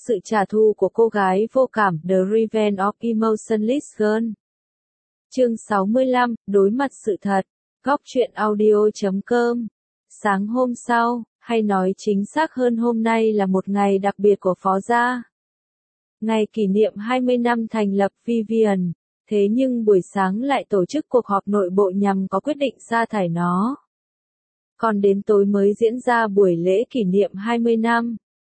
sự trả thù của cô gái vô cảm, The Revenge of Emotionless Girl. Chương 65, đối mặt sự thật. Góc truyện audio.com. Sáng hôm sau, hay nói chính xác hơn hôm nay là một ngày đặc biệt của Phó gia. Ngày kỷ niệm 20 năm thành lập Vivian, thế nhưng buổi sáng lại tổ chức cuộc họp nội bộ nhằm có quyết định sa thải nó. Còn đến tối mới diễn ra buổi lễ kỷ niệm 20 năm.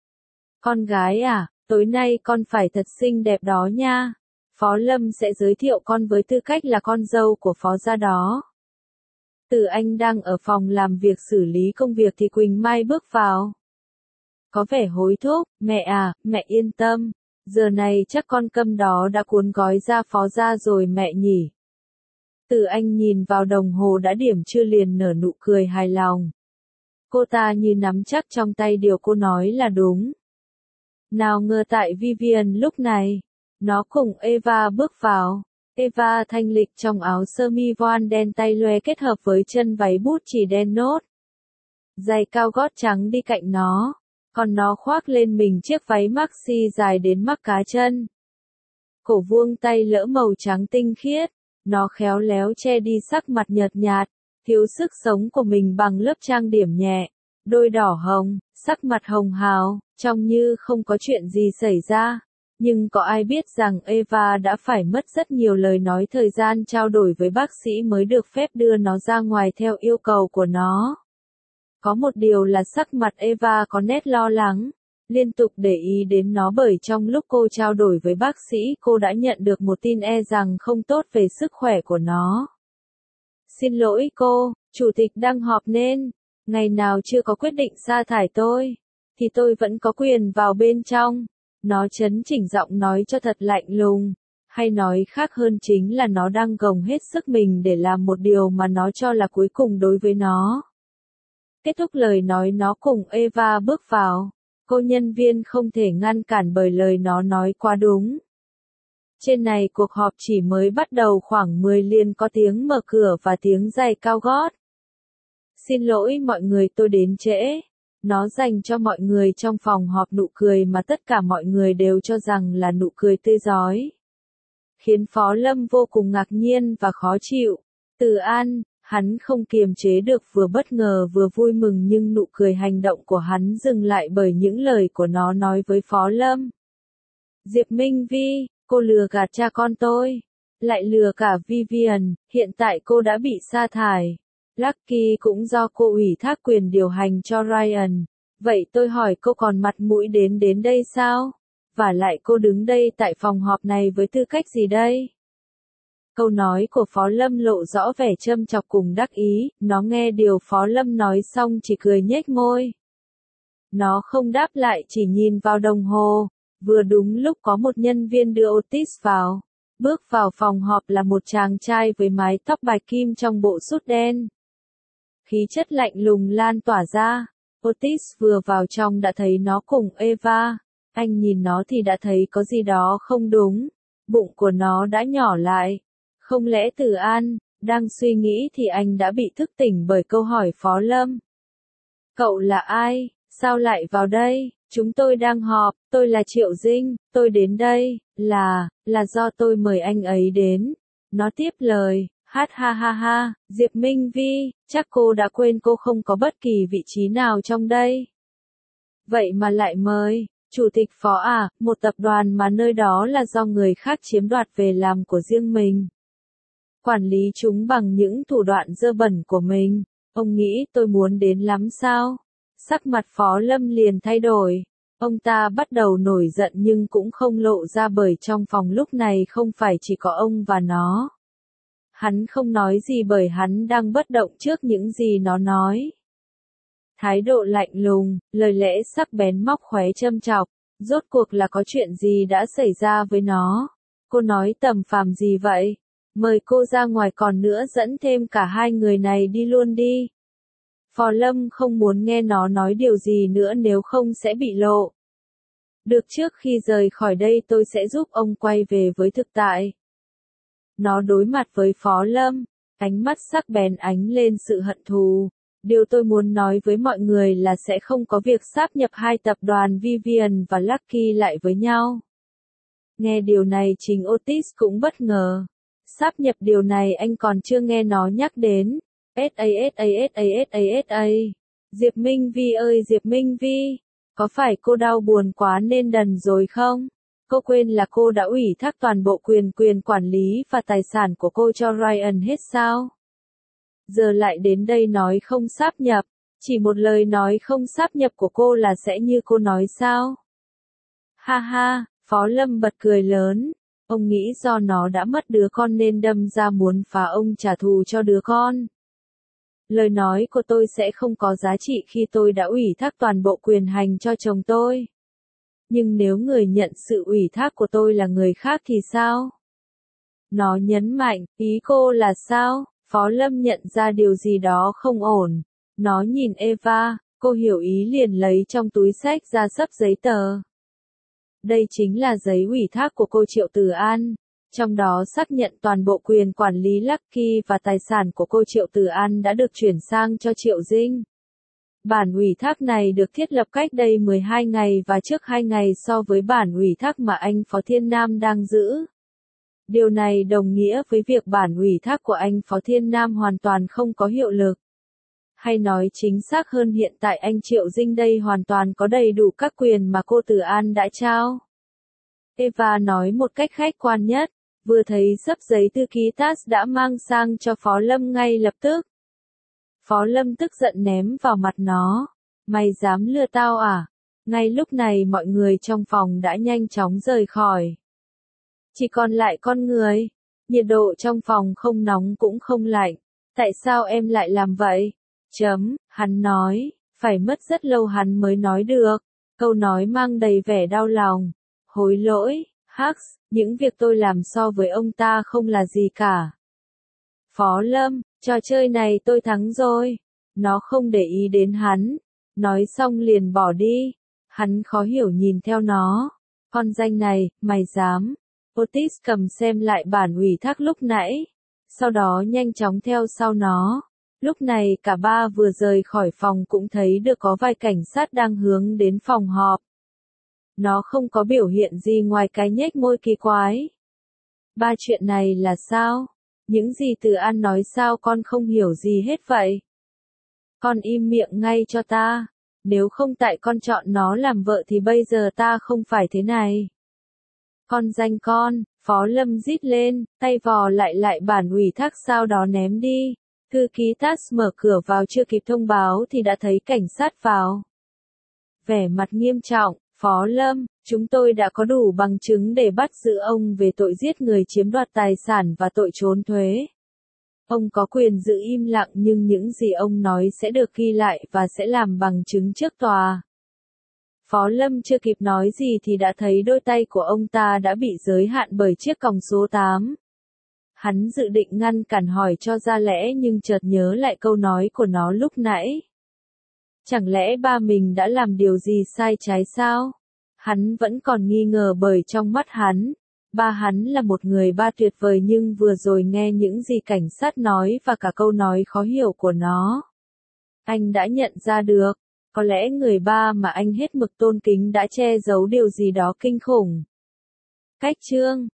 Con gái à, tối nay con phải thật xinh đẹp đó nha. Phó Lâm sẽ giới thiệu con với tư cách là con dâu của Phó gia đó. Từ Anh đang ở phòng làm việc xử lý công việc thì Quỳnh Mai bước vào. Có vẻ hối thúc, mẹ à, mẹ yên tâm. Giờ này chắc con câm đó đã cuốn gói ra Phó gia rồi mẹ nhỉ. Từ Anh nhìn vào đồng hồ đã điểm trưa liền nở nụ cười hài lòng. Cô ta như nắm chắc trong tay điều cô nói là đúng. Nào ngờ tại Vivian lúc này, nó cùng Eva bước vào. Eva thanh lịch trong áo sơ mi voan đen tay loe kết hợp với chân váy bút chỉ đen nốt. Giày cao gót trắng đi cạnh nó, còn nó khoác lên mình chiếc váy maxi dài đến mắc cá chân. Cổ vuông tay lỡ màu trắng tinh khiết, nó khéo léo che đi sắc mặt nhợt nhạt, thiếu sức sống của mình bằng lớp trang điểm nhẹ, đôi đỏ hồng, sắc mặt hồng hào, trông như không có chuyện gì xảy ra. Nhưng có ai biết rằng Eva đã phải mất rất nhiều lời nói thời gian trao đổi với bác sĩ mới được phép đưa nó ra ngoài theo yêu cầu của nó. Có một điều là sắc mặt Eva có nét lo lắng, liên tục để ý đến nó bởi trong lúc cô trao đổi với bác sĩ cô đã nhận được một tin rằng không tốt về sức khỏe của nó. Xin lỗi cô, chủ tịch đang họp nên, ngày nào chưa có quyết định sa thải tôi, thì tôi vẫn có quyền vào bên trong. Nó chấn chỉnh giọng nói cho thật lạnh lùng, hay nói khác hơn chính là nó đang gồng hết sức mình để làm một điều mà nó cho là cuối cùng đối với nó. Kết thúc lời nói nó cùng Eva bước vào, cô nhân viên không thể ngăn cản bởi lời nó nói quá đúng. Trên này cuộc họp chỉ mới bắt đầu khoảng 10 liền có tiếng mở cửa và tiếng giày cao gót. Xin lỗi mọi người tôi đến trễ. Nó dành cho mọi người trong phòng họp nụ cười mà tất cả mọi người đều cho rằng là nụ cười tươi rói. Khiến Phó Lâm vô cùng ngạc nhiên và khó chịu. Từ An, hắn không kiềm chế được vừa bất ngờ vừa vui mừng nhưng nụ cười hành động của hắn dừng lại bởi những lời của nó nói với Phó Lâm. Diệp Minh Vi, cô lừa gạt cha con tôi. Lại lừa cả Vivian, hiện tại cô đã bị sa thải. Lucky cũng do cô ủy thác quyền điều hành cho Ryan. Vậy tôi hỏi cô còn mặt mũi đến đây sao? Và lại cô đứng đây tại phòng họp này với tư cách gì đây? Câu nói của Phó Lâm lộ rõ vẻ châm chọc cùng đắc ý, nó nghe điều Phó Lâm nói xong chỉ cười nhếch môi. Nó không đáp lại chỉ nhìn vào đồng hồ, vừa đúng lúc có một nhân viên đưa Otis vào. Bước vào phòng họp là một chàng trai với mái tóc bạch kim trong bộ sút đen. Khí chất lạnh lùng lan tỏa ra. Otis vừa vào trong đã thấy nó cùng Eva. Anh nhìn nó thì đã thấy có gì đó không đúng. Bụng của nó đã nhỏ lại. Không lẽ Từ An, đang suy nghĩ thì anh đã bị thức tỉnh bởi câu hỏi Phó Lâm. Cậu là ai? Sao lại vào đây? Chúng tôi đang họp, tôi là Triệu Dinh, tôi đến đây, là do tôi mời anh ấy đến. Nó tiếp lời. Hát ha ha ha, Diệp Minh Vi, chắc cô đã quên cô không có bất kỳ vị trí nào trong đây. Vậy mà lại mời, chủ tịch Phó à, một tập đoàn mà nơi đó là do người khác chiếm đoạt về làm của riêng mình. Quản lý chúng bằng những thủ đoạn dơ bẩn của mình, ông nghĩ tôi muốn đến lắm sao? Sắc mặt Phó Lâm liền thay đổi, ông ta bắt đầu nổi giận nhưng cũng không lộ ra bởi trong phòng lúc này không phải chỉ có ông và nó. Hắn không nói gì bởi hắn đang bất động trước những gì nó nói. Thái độ lạnh lùng, lời lẽ sắc bén móc khóe châm chọc, rốt cuộc là có chuyện gì đã xảy ra với nó. Cô nói tầm phàm gì vậy? Mời cô ra ngoài còn nữa dẫn thêm cả hai người này đi luôn đi. Phó Lâm không muốn nghe nó nói điều gì nữa nếu không sẽ bị lộ. Được trước khi rời khỏi đây tôi sẽ giúp ông quay về với thực tại. Nó đối mặt với Phó Lâm, ánh mắt sắc bén ánh lên sự hận thù. Điều tôi muốn nói với mọi người là sẽ không có việc sáp nhập hai tập đoàn Vivian và Lucky lại với nhau. Nghe điều này chính Otis cũng bất ngờ. Sáp nhập điều này anh còn chưa nghe nó nhắc đến. Sa. Diệp Minh Vi ơi Diệp Minh Vi, có phải cô đau buồn quá nên đần rồi không? Cô quên là cô đã ủy thác toàn bộ quyền quản lý và tài sản của cô cho Ryan hết sao? Giờ lại đến đây nói không sáp nhập, chỉ một lời nói không sáp nhập của cô là sẽ như cô nói sao? Ha ha, Phó Lâm bật cười lớn, ông nghĩ do nó đã mất đứa con nên đâm ra muốn phá ông trả thù cho đứa con. Lời nói của tôi sẽ không có giá trị khi tôi đã ủy thác toàn bộ quyền hành cho chồng tôi. Nhưng nếu người nhận sự ủy thác của tôi là người khác thì sao? Nó nhấn mạnh, ý cô là sao? Phó Lâm nhận ra điều gì đó không ổn. Nó nhìn Eva, cô hiểu ý liền lấy trong túi xách ra xấp giấy tờ. Đây chính là giấy ủy thác của cô Triệu Tử An. Trong đó xác nhận toàn bộ quyền quản lý Lucky và tài sản của cô Triệu Tử An đã được chuyển sang cho Triệu Dinh. Bản ủy thác này được thiết lập cách đây 12 ngày và trước 2 ngày so với bản ủy thác mà anh Phó Thiên Nam đang giữ. Điều này đồng nghĩa với việc bản ủy thác của anh Phó Thiên Nam hoàn toàn không có hiệu lực. Hay nói chính xác hơn hiện tại anh Triệu Dinh đây hoàn toàn có đầy đủ các quyền mà cô Tử An đã trao. Eva nói một cách khách quan nhất, vừa thấy xấp giấy thư ký TASS đã mang sang cho Phó Lâm ngay lập tức. Phó Lâm tức giận ném vào mặt nó. Mày dám lừa tao à? Ngay lúc này mọi người trong phòng đã nhanh chóng rời khỏi. Chỉ còn lại con người. Nhiệt độ trong phòng không nóng cũng không lạnh. Tại sao em lại làm vậy? Hắn nói. Phải mất rất lâu hắn mới nói được. Câu nói mang đầy vẻ đau lòng. Hối lỗi, Hux, những việc tôi làm so với ông ta không là gì cả. Phó Lâm, trò chơi này tôi thắng rồi. Nó không để ý đến hắn. Nói xong liền bỏ đi. Hắn khó hiểu nhìn theo nó. Con danh này, mày dám. Otis cầm xem lại bản ủy thác lúc nãy. Sau đó nhanh chóng theo sau nó. Lúc này cả ba vừa rời khỏi phòng cũng thấy được có vài cảnh sát đang hướng đến phòng họp. Nó không có biểu hiện gì ngoài cái nhếch môi kỳ quái. Ba chuyện này là sao? Những gì Từ An nói sao con không hiểu gì hết vậy? Con im miệng ngay cho ta. Nếu không tại con chọn nó làm vợ thì bây giờ ta không phải thế này. Con danh con, Phó Lâm rít lên, tay vò lại bản ủy thác sau đó ném đi. Thư ký TASS mở cửa vào chưa kịp thông báo thì đã thấy cảnh sát vào. Vẻ mặt nghiêm trọng, Phó Lâm, chúng tôi đã có đủ bằng chứng để bắt giữ ông về tội giết người chiếm đoạt tài sản và tội trốn thuế. Ông có quyền giữ im lặng nhưng những gì ông nói sẽ được ghi lại và sẽ làm bằng chứng trước tòa. Phó Lâm chưa kịp nói gì thì đã thấy đôi tay của ông ta đã bị giới hạn bởi chiếc còng số 8. Hắn dự định ngăn cản hỏi cho ra lẽ nhưng chợt nhớ lại câu nói của nó lúc nãy. Chẳng lẽ ba mình đã làm điều gì sai trái sao? Hắn vẫn còn nghi ngờ bởi trong mắt hắn, ba hắn là một người ba tuyệt vời nhưng vừa rồi nghe những gì cảnh sát nói và cả câu nói khó hiểu của nó. Anh đã nhận ra được, có lẽ người ba mà anh hết mực tôn kính đã che giấu điều gì đó kinh khủng. Cách chương